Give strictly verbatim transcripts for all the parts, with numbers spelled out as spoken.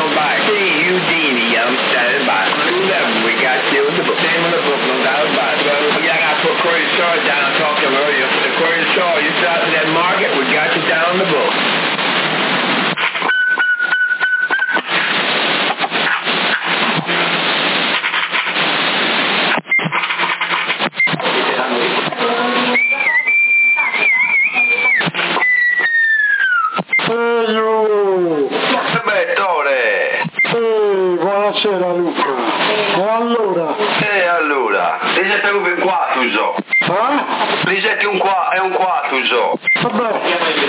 by C. Eugenie, you understand? By eleven, we got you in the book. Name of the book, no doubt about it. Well, yeah, I got to put Curtis Shaw down and talk to him earlier. Curtis Shaw, you start to that market, we got you down the book. Buonasera Luca. E allora? E allora? Risette un qua, tu so. Eh? Risette un qua, è un qua, tu so. Vabbè.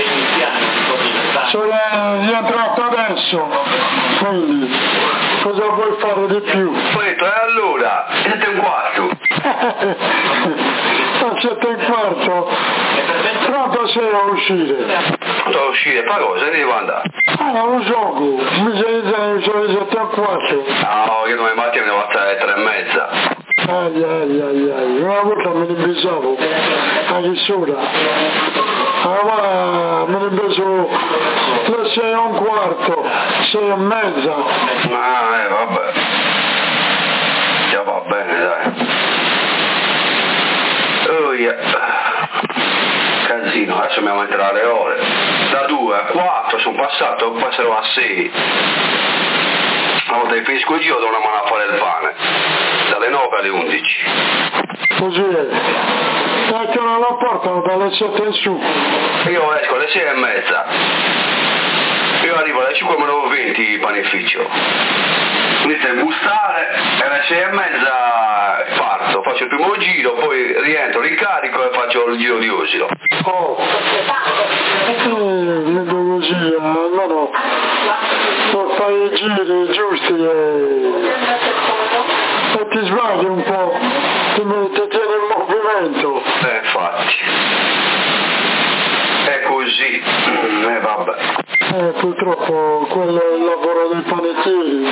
Sono rientrato adesso. Quindi, cosa vuoi fare di più? Poi, e allora? Risette un quarto. Sette e un quarto. Pronto sei a uscire? Pronto a uscire? Fa cosa? Ne devo andare? Ah, non lo gioco. Mi sei dicendo le sette e un quarto. No, io domani mattina devo alzare alle tre e mezza. Ai ai ai ai, una volta me ne pensavo a che sola. Allora me ne penso le sei e un quarto, sei e mezza. Ah, eh, vabbè. Già va bene, dai. Oh, yeah. Casino, adesso dobbiamo entrare alle ore. Da due a quattro sono passato, passerò a sei. Una volta che finisco il giro do una mano a fare il pane. Dalle nove alle undici. Così è. E che non lo portano dalle sette in su. Io esco alle sei e mezza. Io arrivo alle cinque meno venti panificio. Inizio a bustare e alle sei e mezza parto, faccio il primo giro, poi rientro, ricarico e faccio il giro di Osilo. Oh, eh, vedo così, almeno non fai i giri giusti e, e ti sbagli un po', ti, ti tieni in movimento. Eh, infatti. È così, e eh, vabbè. Eh, purtroppo quello è il lavoro dei panettieri.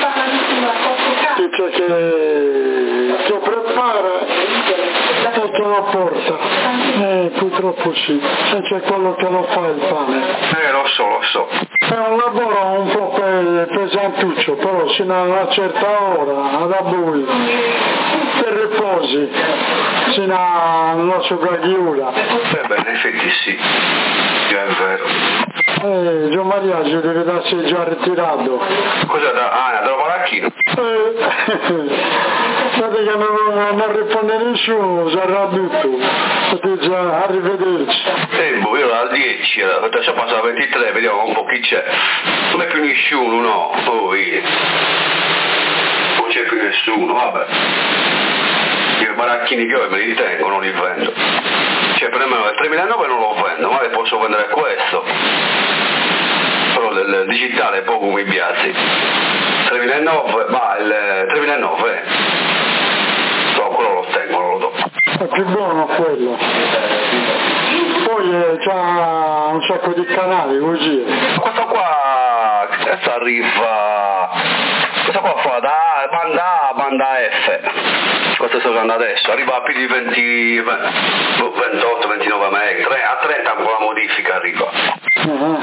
Dice che, che prepara e che lo porta. Eh, purtroppo sì. E c'è quello che lo fa il pane. Eh, lo so, lo so. È un lavoro un po' pe- pesantuccio, però sino a una certa ora, ad abbui, te riposi, sino alla sopravviura. Eh beh, in effetti sì, è vero. Eh, Gio Maria ci deve darsi già ritirato. Cosa da... Ah, da Maracchino? Eh, guarda che non, non risponde nessuno, si arrabbia tutto. Dice arrivederci. Eh, boh, io alle dieci, adesso passa alle ventitré, vediamo un po' chi c'è. Non è più nessuno, no, poi... Non c'è più nessuno, vabbè. Io i baracchini che ho me li tengo, non li vendo. Cioè per me il tremilanove non lo vendo, ma posso vendere questo. Però il, il digitale è poco mi piace. tremilanove, ma il tremilanove, no, quello lo tengo, non lo do. È più buono quello. Poi eh, c'ha un sacco di canali così. Questo qua, adesso arriva, questo qua fa da banda A, banda F. Questo sto usando adesso, arriva a più di venti, ventotto, ventinove mega, a trenta con la modifica arriva. Uh-huh.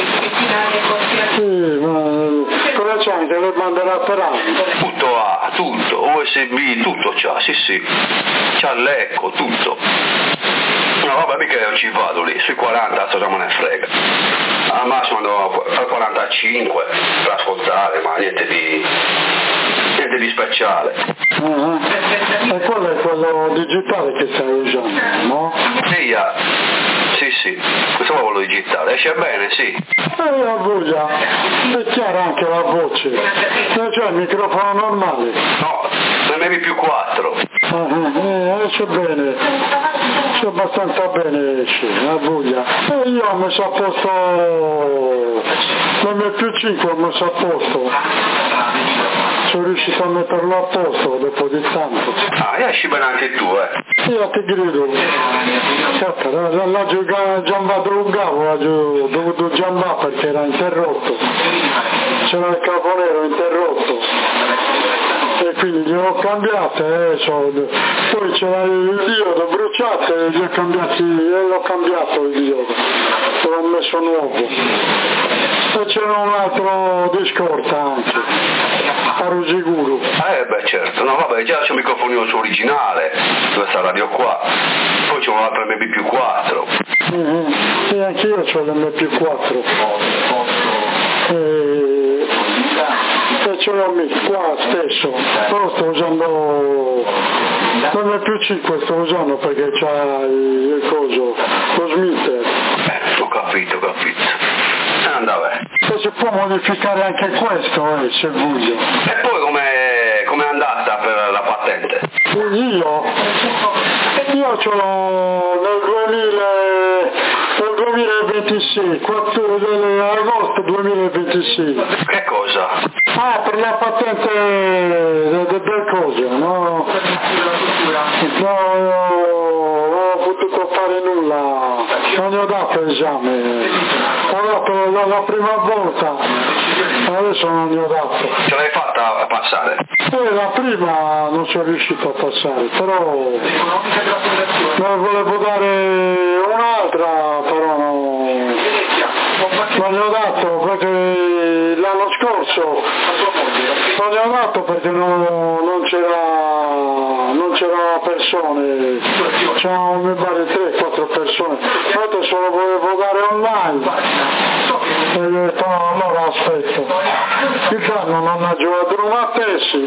Sì, ma cosa c'è anche le bande laterali? Tutto ha, tutto, U S B, tutto c'ha, sì sì, c'ha l'eco, tutto. No vabbè, mica io ci vado lì, sui quaranta cosa me ne frega. Al massimo andavo al quarantacinque per ascoltare, ma niente di, niente di speciale. Uh-huh. E quello è quello digitale che stai usando, no? Sì, yeah. Sì, sì, questo è quello digitale, esce bene, sì. E la voce, è chiara anche la voce, non c'è il microfono normale. No, M M più quattro. Uh-huh. Eh, esce bene, esce abbastanza bene, esce, la voglia. E io ho messo a posto, l'M più cinque ho messo a posto. Sono riuscito a metterlo a posto dopo di tanto. Ah, esci bene anche tu, eh. Io ti grido. Aspetta, la, la giocava, giambato un cavo, ho dovuto giambare perché era interrotto. C'era il capo nero interrotto. E e quindi gli ho cambiate, eh, so, poi c'era il diodo bruciato e gli ho cambiati, e l'ho cambiato il diodo, l'ho messo nuovo. E c'era un altro di scorta anche, a Rusiguru. Eh beh certo, no vabbè, già c'è un microfonino su originale, questa radio qua, poi c'è un altro M B più quattro. Mm-hmm. E anch'io ho l'M più quattro. E, e ce l'ho qua stesso, però sto usando l'M più cinque, sto usando perché c'ha il, il coso, lo smitter. Eh, ho capito, ho capito. Eh, andava. E si può modificare anche questo, eh, se voglio. E poi com'è, com'è andata per la patente? Io? Io ce l'ho nel duemila, nel duemilaventisei, quattro, agosto duemilaventisei. Che cosa? Ah, per la patente del, del coso, no? No, non ho potuto fare nulla, non ne ho dato esame, ho dato la, la prima volta, adesso non ne ho dato. Ce l'hai fatta passare? Eh, la prima non sono riuscito a passare, però ne volevo dare un'altra, però no, non ne ho dato perché l'anno scorso non ne ho dato perché non, non c'era non c'erano persone, c'erano mi pare tre quattro persone, adesso lo volevo dare online e ho detto no, allora aspetto, il danno non ha giocato una tesi,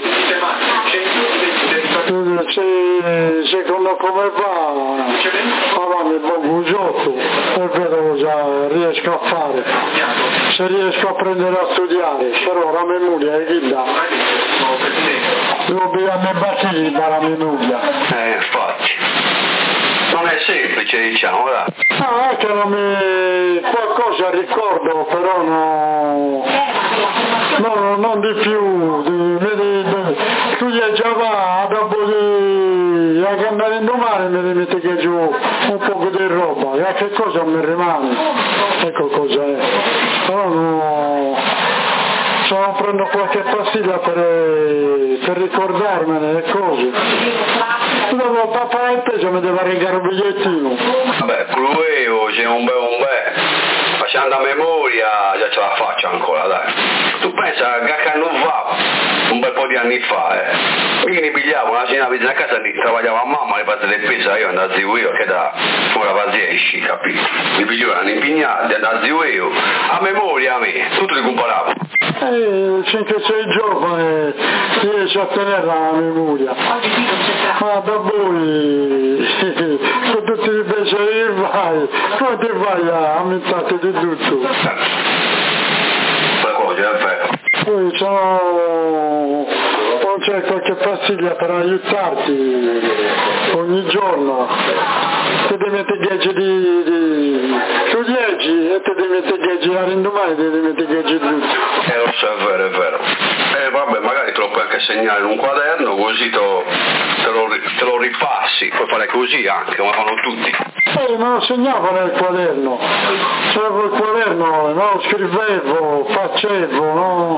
se, secondo come va avanti il buon giotto e vedo cosa riesco a fare, se riesco a prendere a studiare, però la memoria è ghida, dobbiamo battere dalla memoria. Eh, infatti. Non è semplice, diciamo, là. Ah, è che non mi... qualcosa ricordo, però no... no non di più, di, di, di, tu gli già va, dopo di... a andare in domani mi rimette che giù un po' di roba, e a che cosa mi rimane? Ecco cos'è. Però no... se non prendo qualche pastiglia per, per ricordarmene le cose. Dopo papà il peso mi deve arreglare un bigliettino. Vabbè, Clueo, c'è un bel un bel. Facendo a memoria già ce la faccio ancora, dai. Tu pensa che anno fa, un bel po' di anni fa, eh. Io mi pigliavo una signora vicino a casa, lavorava a mamma, le parte del peso, io andavo a zio io, che da fuori la esci, capito? Mi pigliavano impignati, andavo a zio io, a memoria a me, tutto li comparavo. Eh, finché sei giovane riesci a tenere la memoria, ma da voi con tutti i piaceri che vai, come ti vai a ammettere di tutto? Quella cosa è vero. Poi c'ho, non c'è qualche pastiglia per aiutarti ogni giorno, ti devi mettere dieci di, di tu dieci e ti devi mettere dieci all'indomani, ti devi mettere dieci tutto. Eh lo so, è vero, è vero. Eh vabbè, magari te lo puoi anche segnare in un quaderno, così te lo, te lo, te lo ripassi, puoi fare così anche, come fanno tutti. Eh, me lo segnavo nel quaderno, c'avevo il quaderno, no, scrivevo, facevo, no?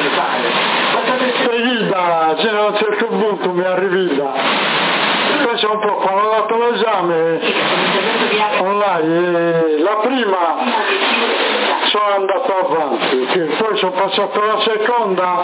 E Gilda, cioè, a un certo punto mi arrivi là. Pensa un po', quando ho dato l'esame online, la prima sono andato avanti, poi sono passato alla seconda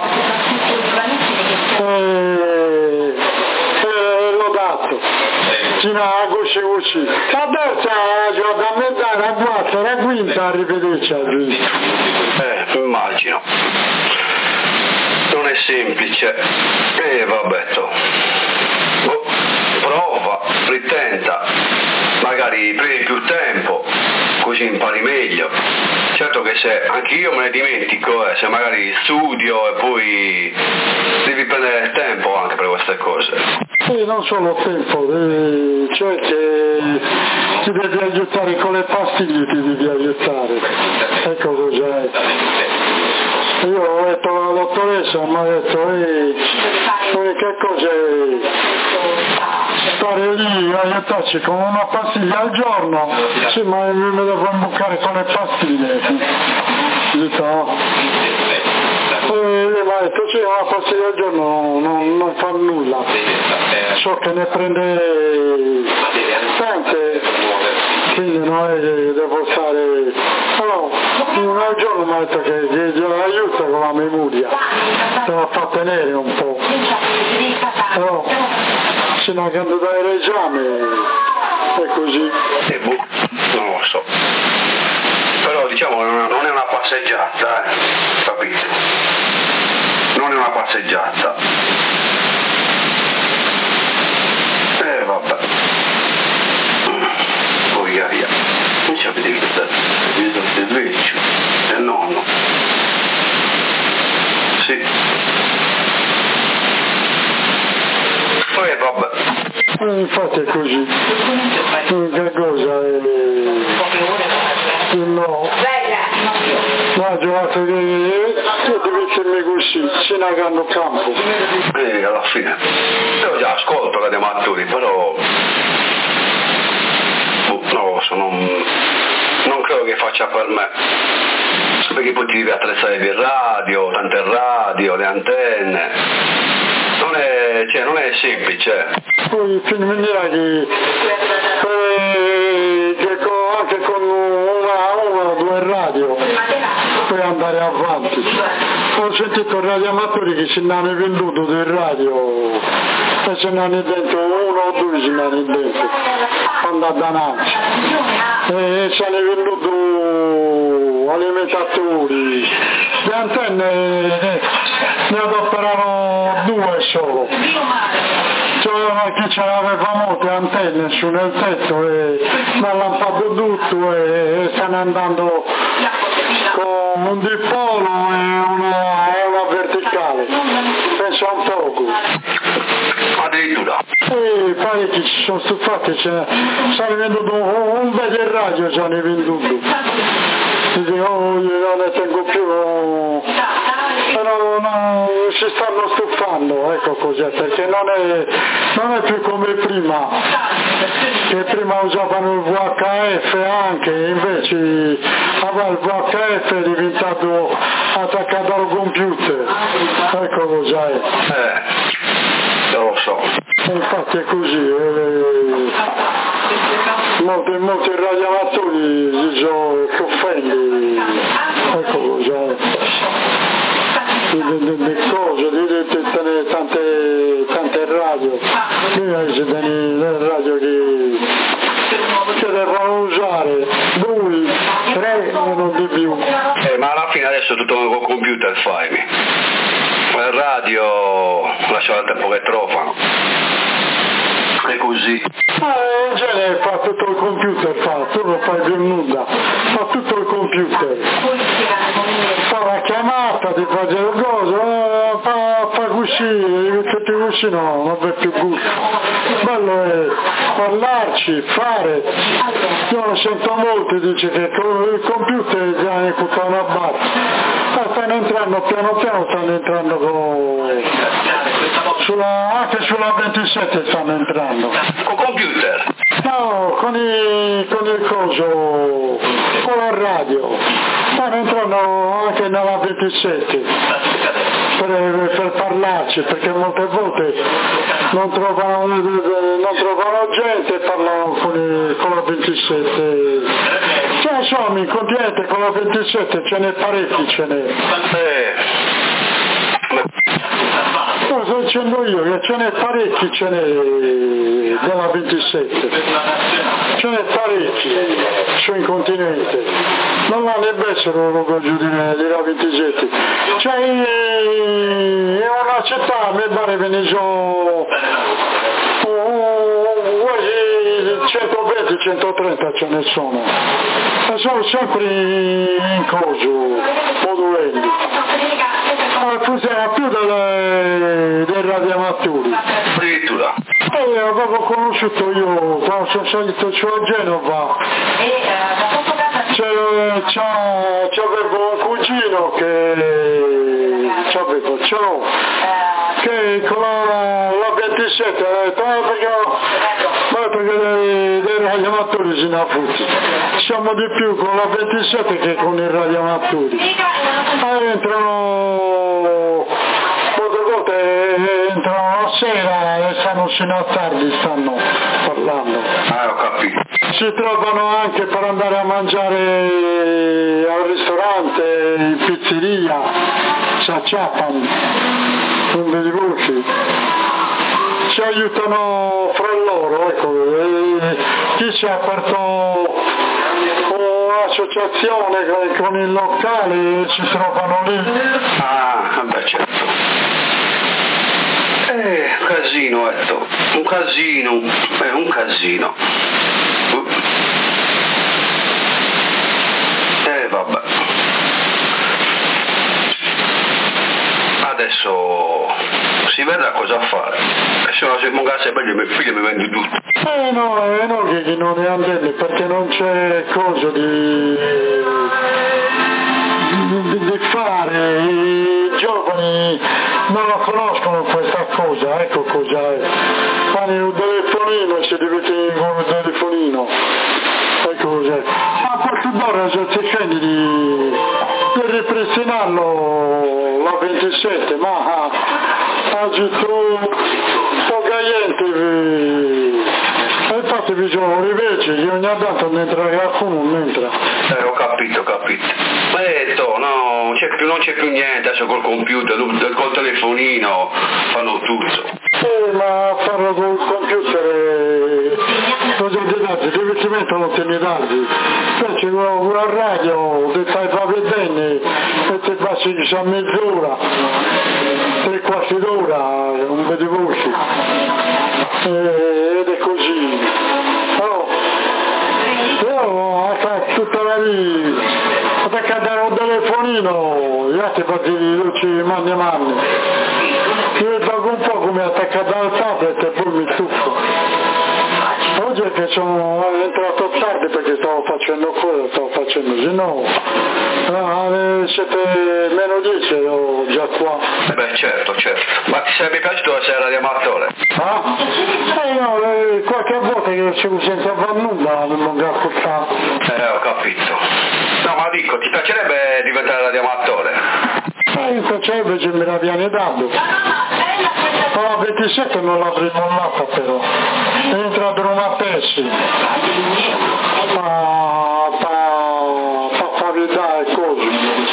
e, e l'ho dato. Fino a gusci gusci. La terza gioca a metà, la quarta, la quinta, arrivederci a giusto. Eh, immagino. Non è semplice. E eh, vabbè, to. Oh, prova, ritenta, magari prendi più tempo, così impari meglio. Certo che se anche io me ne dimentico, eh, se magari studio e poi devi prendere tempo anche per queste cose. Sì, non solo tempo, devi, cioè che ti devi aiutare con le pastiglie, ti devi aiutare. Ecco cos'è. Io ho detto alla dottoressa, mi ha detto, ehi, l'unica cosa è stare lì, aiutarci con una pastiglia al giorno, sì, ma mi devo imbucare con le pastiglie. Ho detto no. E ma detto sì, una pastiglia al giorno non, non fa nulla, so che ne prende tante, quindi non è che devo stare, però un giorno mi ha detto che, che glielo aiuta con la memoria, te la fa tenere un po', però fino a quando dai l'esame è così. E boh, non lo so. Però diciamo non è una passeggiata, eh, capite? Non è una passeggiata. Eh vabbè. Poi via via. Non ci avete visto il vecchio, del nonno. Sì. Poi vabbè. Eh, infatti è così. Che cosa è? No. No, ho giocato che devi mettermi così, se ne hanno campo. E alla fine. Io già ascolto la Dematuri, però non lo so, non, non credo che faccia per me. Perché poi ti devi attrezzare il radio, tante radio, le antenne. Non è, cioè, non è semplice. Poi finirà che, eh, che con, anche con una o due radio puoi andare avanti. Ho sentito radioamatori che se ne hanno venduto del radio e se ne hanno dentro uno o due se ne hanno dentro quando a danarci e se ne hanno venduto alimentatori, le antenne ne adoperavano due solo, cioè chi ce l'aveva molte antenne su nel tetto e mi ha lampato tutto e stanno andando con un dipolo e una, una verticale, pensa un poco. Addirittura. E parecchi ci sono stufati, stanno venduto un, un bel radio, ci hanno venduto. Dice, oh, io non ne tengo più, no. Però no, si stanno stufando, ecco cos'è, perché non è, non è più come prima, che prima usavano il V H F anche, invece il V H F è diventato attaccato al computer, ecco cos'è. Eh, lo so. Infatti è così, eh, molti, molti radioamatori si sono offendi, ecco cos'è. Le cose, di tante, tante radio, prima si teneva le radio che, che devono usare, due, tre e non di più. Eh, ma alla fine adesso tutto con computer fai. Il radio lascia il tempo che trovano. È così. Eh, in genere fa tutto il computer, fa, tu non fai più nulla, fa tutto il computer. Fa la chiamata, ti fa il coso, fa, fa così, tutti così no, non c'è più gusto. Bello è parlarci, fare. Io lo sento molti, dice che il computer già è tutta una barca. Ma stanno entrando, piano piano stanno entrando con... Sulla, anche sulla ventisette stanno entrando. Con computer? No, con, i, con il coso, con la radio. Stanno entrando anche nella ventisette per, per parlarci, perché molte volte non trovano, non trovano gente e parlano con, i, con la ventisette. Cioè insomma, in continente con la ventisette ce n'è parecchi, ce n'è. Eh. No, sto dicendo io che ce n'è parecchi, ce n'è della ventisette, ce n'è parecchi sul continente, non l'hanno nebbessero lo giù della ventisette, cioè in una città mi pare ve ne sono quasi centoventi centotrenta ce ne sono, e sono sempre in coso, moduelli. Funziona più delle, dei radioamatori. Addirittura. E avevo conosciuto io, quando sono salito su a Genova, c'avevo un cugino che c'avevo, c'ho, che con la, la ventisette ho detto, ah, perché, ma perché dei, dei radioamatori si ne affutti. Siamo di più con la ventisette che con i radioamatori. Ah, entrano molte volte entrano la sera e stanno fino a tardi, stanno parlando. Ah, ho capito. Si trovano anche per andare a mangiare al ristorante, in pizzeria, si acciappano, non vedi voci. Si aiutano fra loro, ecco, e chi si è aperto un'associazione con, con il locale si trovano lì. Ah, beh certo. Eh, un casino, Etto, un casino, è un casino. Eh, vabbè. Adesso si vedrà cosa fare. E se no, se mongasse meglio mio figlio mi vende tutto. Eh no, eh no che, che non è andare, perché non c'è cosa di, di, di fare. I giovani non la conoscono questa cosa, ecco cosa è. Fanno un telefonino e si diventi con un telefonino. Ecco cos'è. A qualche d'ora si cercando di, di ripristinarlo la ventisette, ma oggi tu poca gente. E infatti bisogna rivece che ogni tanto ne entra qualcuno, non entra. Eh, ho capito, ho capito. Eh, to, no, non c'è, più, non c'è più niente, adesso col computer, col telefonino fanno tutto. Eh, ma farlo col computer non c'è dei dati, devi si mettono i dati. Poi c'è una radio, ti fai proprio bene e ti passi a mezz'ora, tre quarti d'ora, non vedi voci. Eh, ed è così. Oh, io tutta la vita, attaccate al telefonino, gli altri partiti ci manni manni. Io gioco un po' come attaccato al tablet e poi mi tuffo. Oggi è che sono entrato tardi perché stavo facendo quello, stavo facendo, se no, alle sette meno dieci ero già qua. Eh beh, certo, certo. Ma ti sarebbe piaciuto essere radioamatore? Ah? Eh no, eh, qualche volta che c'è senza far nulla, non mi ha portato. Eh, ho capito. No, ma dico, ti piacerebbe diventare radioamatore? Eh, mi piacerebbe se me la viene dato. Ma la ventisette non l'avrei mollata però. È entrato in una pessi. Ma fa favità e cose.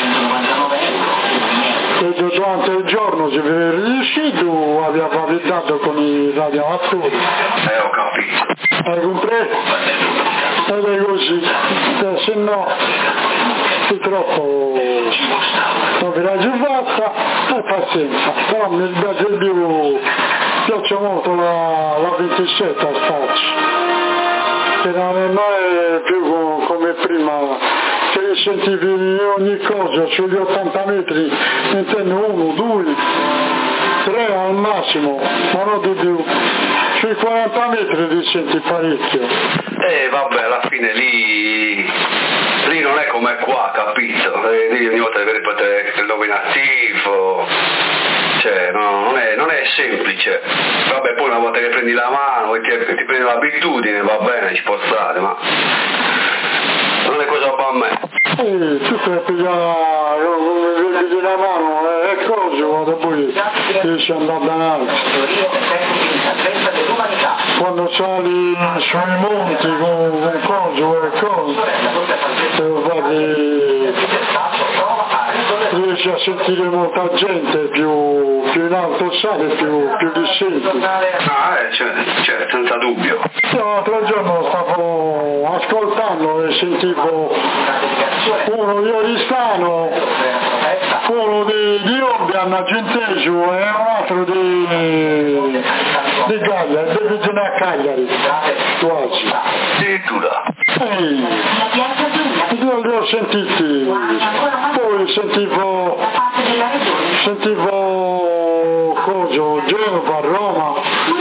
E durante il giorno si è riuscito, aveva favitato con i radioamatori. Eh, ho capito. Hai compreso? Ed è così. Eh, se no, purtroppo non vi la giocata e pazienza. Però mi piace più, piace molto la, la ventisette a starci. Che non è più come prima, che sentivi ogni cosa sugli ottanta metri, intendo uno, due, tre al massimo, ma non di più. Sui quaranta metri li senti parecchio. Eh vabbè, alla fine lì, lì non è come qua, capito? Eh, lì ogni volta devi ripetere il nominativo, cioè no, non, è, non è semplice. Vabbè, poi una volta che prendi la mano e ti, ti prendi l'abitudine va bene, ci può stare, ma non è cosa per me. Eh, tu stai pigliando, vedi la mano e cosa, vado poi riesci ad andare davanti. Quando sali sui monti con un coso e cose, riesci a sentire molta gente, più, più in alto sale, più, più li senti. Ah, eh, cioè, cioè, senza dubbio. Io l'altro giorno stavo ascoltando e sentivo uno di Oristano, uno di, di Obbia a Argentesu e un altro di, di Cagliari, di vicino a Cagliari, quasi. Addirittura. Ehi, io li ho sentiti, poi sentivo, sentivo coso, Genova, Roma,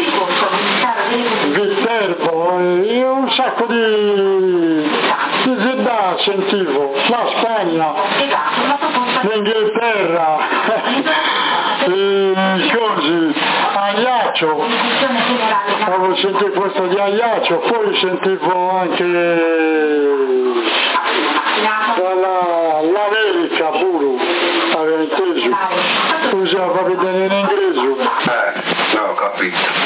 Viterbo, e un sacco di, di città sentivo, la Spagna, l'Inghilterra, i cosi, Ajaccio, avevo sentito questo di Ajaccio, poi sentivo anche dall'America pure, avevo inteso, usava vedere in inglese. Eh, no, ho capito.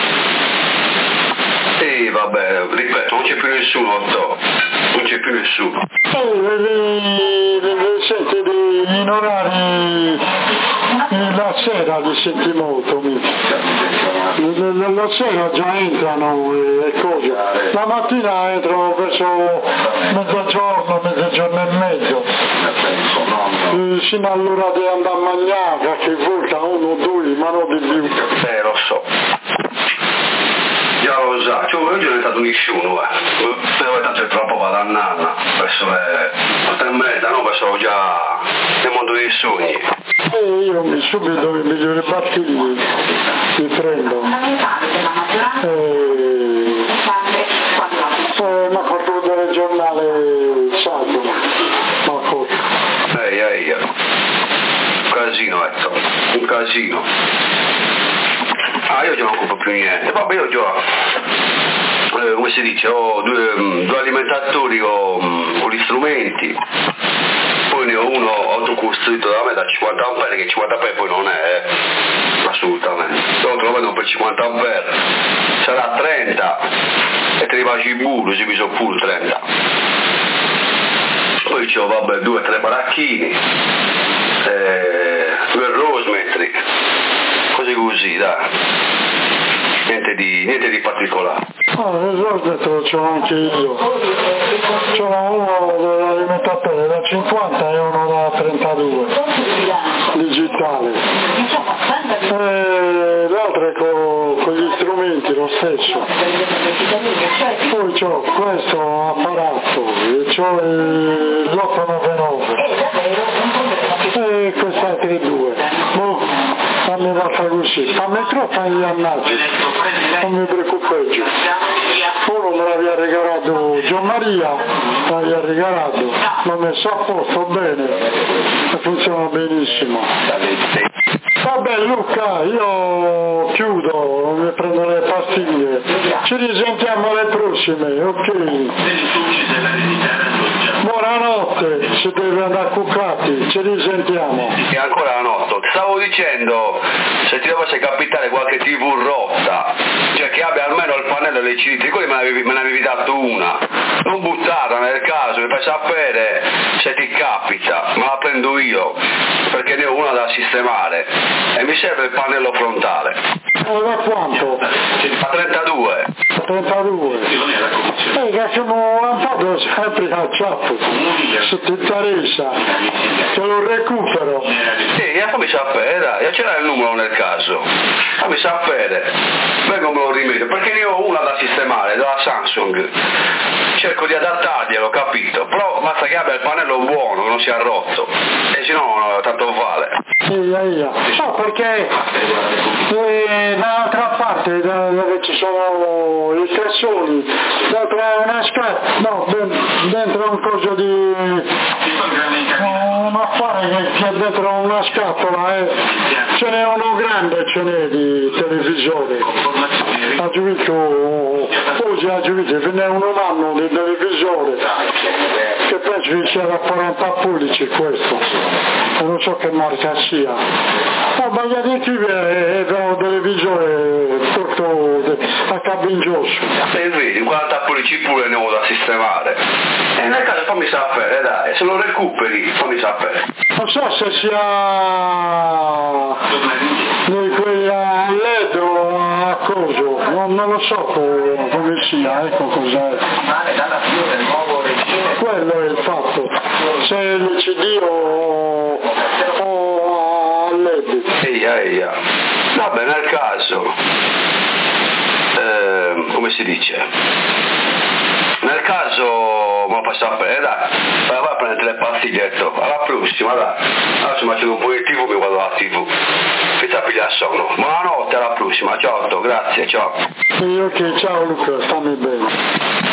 E vabbè, ripeto, non c'è più nessuno, Otto, non c'è più nessuno. E le, le, le senti in orari, la sera li senti molto, la, la, la sera già entrano e cose, la mattina entrano verso mezzogiorno, mezzogiorno e mezzo, e sino all'ora di andare a mangiare, che volta uno o due, ma non di più. Eh, lo so. Già lo so, cioè io non è stato nessuno, eh. Però tanto è troppo vado a nanna, verso le otto e mezza, no? Verso già nel mondo dei sogni. E io mi subito i migliori partiti li prendo. E... e mi ha fatto vedere il giornale sabato, Marco. Ehi, ehi, un casino, ecco, un casino. Ah, io già non occupo più niente, vabbè io già, eh, come si dice, ho due, due alimentatori con, con gli strumenti, poi ne ho uno autocostruito da me da cinquanta ampere, che cinquanta ampere poi non è, eh, assolutamente, l'altro lo vedo per cinquanta ampere, sarà trenta, e te ne faccio il burro, ci sono pure trenta. Poi c'ho, vabbè, due o tre baracchini, eh, due rosmetri, così così, dai. Niente di, niente di particolare. Ah, il rosmetro ce l'ho anche io. C'era uno dell'alimentatore da cinquanta e uno da trentadue, digitale. E l'altro è con, con gli strumenti lo stesso. Poi c'ho questo apparato, e c'ho l'otto nove nove e questi altri due. Boh, fammi la fare così, fammi troppo agli annaggi, non mi preoccupeggio. Uno me l'aveva regalato Gian Maria, me l'aveva regalato, l'ho messo a posto bene e funziona benissimo. Vabbè Luca, io chiudo, mi prendo le pastiglie, ci risentiamo alle prossime, ok? Buonanotte, si deve andare a cuccati, ci risentiamo. E ancora la notte, ti stavo dicendo, se ti dovesse capitare qualche tivù rotta, cioè che abbia almeno il pannello dei C D, ricordi me ne avevi, me ne avevi dato una, non buttata nel caso, mi fai sapere se ti capita, me la prendo io, perché ne ho una da sistemare, e mi serve il pannello frontale. E da quanto? A trentadue. A trentadue. E che siamo lampato sempre a ciappo, se ti interessa, te lo recupero. Sì, fammi sapere, dai, c'era il numero nel caso, fammi sapere, vengo me lo rimedio, perché ne ho una da sistemare, dalla Samsung, cerco di adattarglielo, capito, però basta che abbia il pannello buono, che non sia rotto, e se no tanto vale. Iya, iya. No, perché eh, dall'altra parte dove ci sono i cassoni, dentro una scatola, no, dentro un coso di un affare che c'è dentro una scatola, eh. Ce n'è uno grande, ce n'è di televisore. Ha giudicato, oggi ha giudicato, ve n'è uno anno di televisore, che penso che sia da quaranta pollici questo, e non so che marca sia. Ma magari qui è un televisore tutto a cabingioso. E vedi, quaranta pollici pure ne ho da sistemare. E nel caso fammi sapere, dai, se lo recuperi fammi sapere. Non so se sia di quelli a L E D o a coso, non, non lo so come, come sia, ecco cos'è. Quello è il fatto, se è il C D o, o a L E D. Eia, eia. Vabbè, nel caso, eh, come si dice? Nel caso, ma fa sapere, dai, vai a prendere le pastiglie, alla prossima, dai. Adesso mi faccio un po' di tivù, mi guardo la tivù. Senza pigliare sonno. Buonanotte, alla prossima, ciao, grazie, ciao. Sì, ok, ciao Luca, stammi bene.